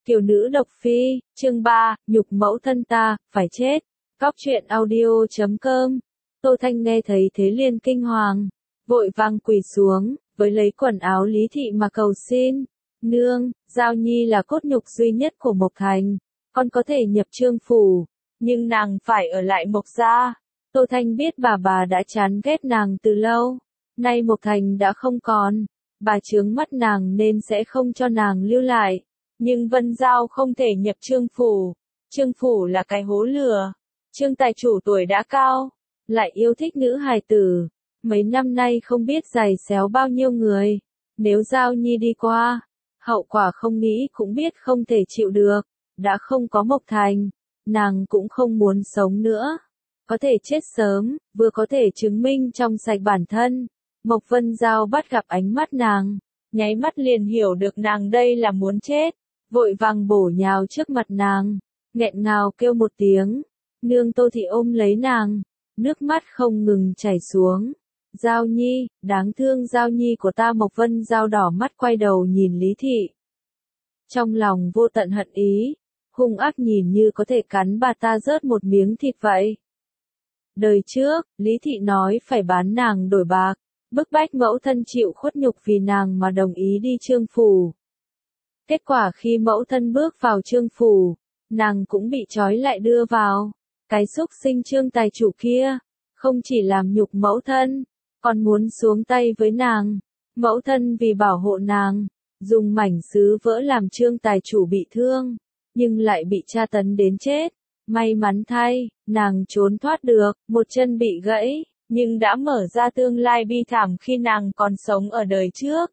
Kiều nữ độc phi, chương 3, nhục mẫu thân ta, phải chết. Cóc truyện audio.com. Tô Thanh nghe thấy thế liền kinh hoàng, vội vàng quỳ xuống, với lấy quần áo Lý Thị mà cầu xin. Nương, Giao Nhi là cốt nhục duy nhất của Mộc Thành, con có thể nhập Trương phủ, nhưng nàng phải ở lại Mộc gia. Tô Thanh biết bà đã chán ghét nàng từ lâu, nay Mộc Thành đã không còn, bà chướng mắt nàng nên sẽ không cho nàng lưu lại. Nhưng Vân Giao không thể nhập Trương phủ. Trương phủ là cái hố lửa. Trương tài chủ tuổi đã cao, lại yêu thích nữ hài tử. Mấy năm nay không biết giày xéo bao nhiêu người. Nếu Giao Nhi đi qua, hậu quả không nghĩ cũng biết không thể chịu được. Đã không có Mộc Thành, nàng cũng không muốn sống nữa. Có thể chết sớm, vừa có thể chứng minh trong sạch bản thân. Mộc Vân Giao bắt gặp ánh mắt nàng, nháy mắt liền hiểu được nàng đây là muốn chết. Vội vàng bổ nhào trước mặt nàng, nghẹn ngào kêu một tiếng. Nương Tô Thị ôm lấy nàng, nước mắt không ngừng chảy xuống. Giao Nhi, đáng thương Giao Nhi của ta. Mộc Vân Giao đỏ mắt quay đầu nhìn Lý Thị. Trong lòng vô tận hận ý, hung ác nhìn như có thể cắn bà ta rớt một miếng thịt vậy. Đời trước, Lý Thị nói phải bán nàng đổi bạc, bức bách mẫu thân chịu khuất nhục vì nàng mà đồng ý đi Trương phủ. Kết quả khi mẫu thân bước vào Trương phủ, nàng cũng bị trói lại đưa vào. Cái xúc sinh Trương tài chủ kia, không chỉ làm nhục mẫu thân, còn muốn xuống tay với nàng. Mẫu thân vì bảo hộ nàng, dùng mảnh sứ vỡ làm Trương tài chủ bị thương, nhưng lại bị tra tấn đến chết. May mắn thay, nàng trốn thoát được, một chân bị gãy, nhưng đã mở ra tương lai bi thảm khi nàng còn sống ở đời trước.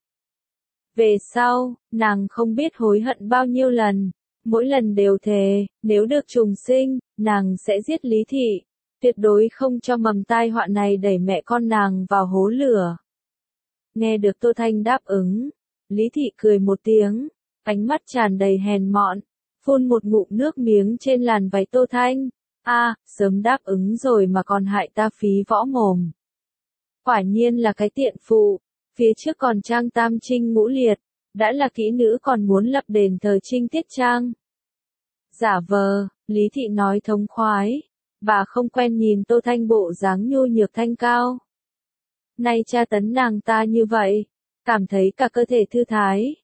Về sau, nàng không biết hối hận bao nhiêu lần, mỗi lần đều thề, nếu được trùng sinh, nàng sẽ giết Lý Thị, tuyệt đối không cho mầm tai họa này đẩy mẹ con nàng vào hố lửa. Nghe được Tô Thanh đáp ứng, Lý Thị cười một tiếng, ánh mắt tràn đầy hèn mọn, phun một ngụm nước miếng trên làn váy Tô Thanh. Sớm đáp ứng rồi mà còn hại ta phí võ mồm. Quả nhiên là cái tiện phụ. Phía trước còn trang tam trinh ngũ liệt, đã là kỹ nữ còn muốn lập đền thờ Trinh Tiết Trang. Giả vờ, Lý Thị nói thống khoái, bà không quen nhìn Tô Thanh bộ dáng nhu nhược thanh cao. Nay tra tấn nàng ta như vậy, cảm thấy cả cơ thể thư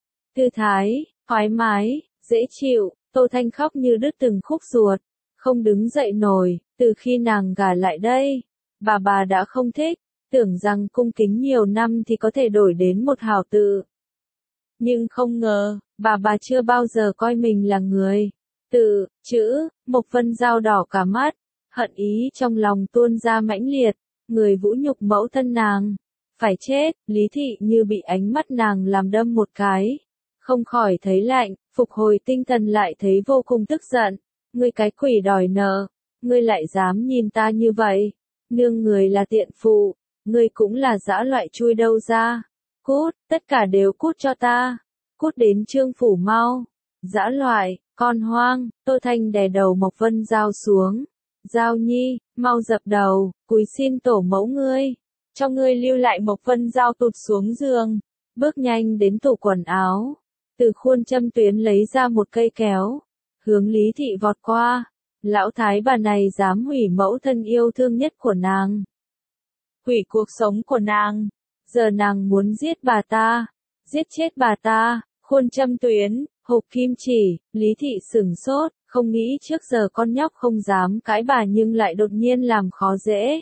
thái, thoải mái, dễ chịu. Tô Thanh khóc như đứt từng khúc ruột, không đứng dậy nổi. Từ khi nàng gả lại đây, bà đã không thích. Tưởng rằng cung kính nhiều năm thì có thể đổi đến một hảo tự. Nhưng không ngờ, bà chưa bao giờ coi mình là người. Tự, chữ, Mộc Vân Giao đỏ cả mắt, hận ý trong lòng tuôn ra mãnh liệt, người vũ nhục mẫu thân nàng. Phải chết, Lý Thị như bị ánh mắt nàng làm đâm một cái. Không khỏi thấy lạnh, phục hồi tinh thần lại thấy vô cùng tức giận. Ngươi cái quỷ đòi nợ, ngươi lại dám nhìn ta như vậy. Nương người là tiện phụ. Ngươi cũng là dã loại chui đâu ra. Cút, tất cả đều cút cho ta. Cút đến Trương phủ mau. Dã loại, con hoang. Tô Thanh đè đầu Mộc Vân Giao xuống. Giao Nhi, mau dập đầu, cúi xin tổ mẫu ngươi. Cho ngươi lưu lại. Mộc Vân Giao tụt xuống giường, bước nhanh đến tủ quần áo. Từ khuôn châm tuyến lấy ra một cây kéo, hướng Lý Thị vọt qua. Lão thái bà này dám hủy mẫu thân yêu thương nhất của nàng. Hủy cuộc sống của nàng. Giờ nàng muốn giết bà ta, giết chết bà ta. Khuôn châm tuyến, hộp kim chỉ. Lý Thị sửng sốt, không nghĩ trước giờ con nhóc không dám cãi bà nhưng lại đột nhiên làm khó dễ.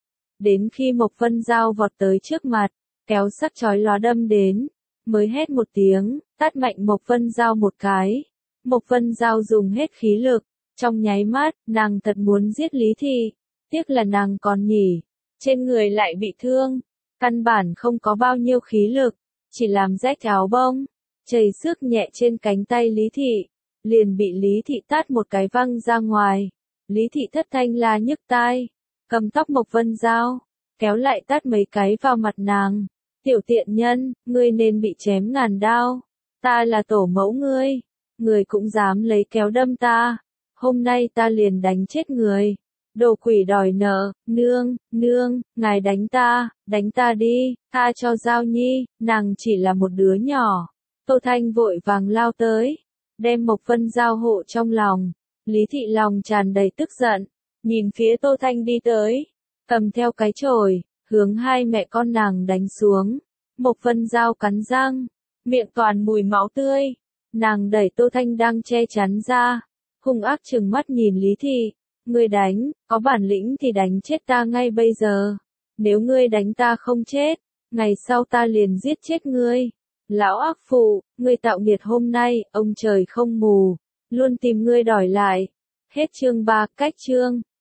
Đến khi Mộc Vân Giao vọt tới trước mặt, kéo sắc chói lóa đâm đến, mới hét một tiếng, tát mạnh Mộc Vân Giao một cái. Mộc Vân Giao dùng hết khí lực, trong nháy mắt, nàng thật muốn giết Lý Thị, tiếc là nàng còn nhỉ. Trên người lại bị thương, căn bản không có bao nhiêu khí lực, chỉ làm rách áo bông, chảy xước nhẹ trên cánh tay Lý Thị, liền bị Lý Thị tát một cái văng ra ngoài. Lý Thị thất thanh la nhức tai, cầm tóc Mộc Vân Giao, kéo lại tát mấy cái vào mặt nàng. Tiểu tiện nhân, ngươi nên bị chém ngàn đao, ta là tổ mẫu ngươi, người cũng dám lấy kéo đâm ta, hôm nay ta liền đánh chết người. Đồ quỷ đòi nợ, nương, ngài đánh ta đi, tha cho Giao Nhi, nàng chỉ là một đứa nhỏ. Tô Thanh vội vàng lao tới, đem Mộc Vân Giao hộ trong lòng. Lý Thị lòng tràn đầy tức giận, nhìn phía Tô Thanh đi tới, cầm theo cái chổi, hướng hai mẹ con nàng đánh xuống. Mộc Vân Giao cắn răng, miệng toàn mùi máu tươi, nàng đẩy Tô Thanh đang che chắn ra, hung ác trừng mắt nhìn Lý Thị, ngươi đánh, có bản lĩnh thì đánh chết ta ngay bây giờ, nếu ngươi đánh ta không chết, ngày sau ta liền giết chết ngươi. Lão ác phụ, ngươi tạo nghiệt hôm nay, ông trời không mù, luôn tìm ngươi đòi lại. Hết chương 3, cách chương.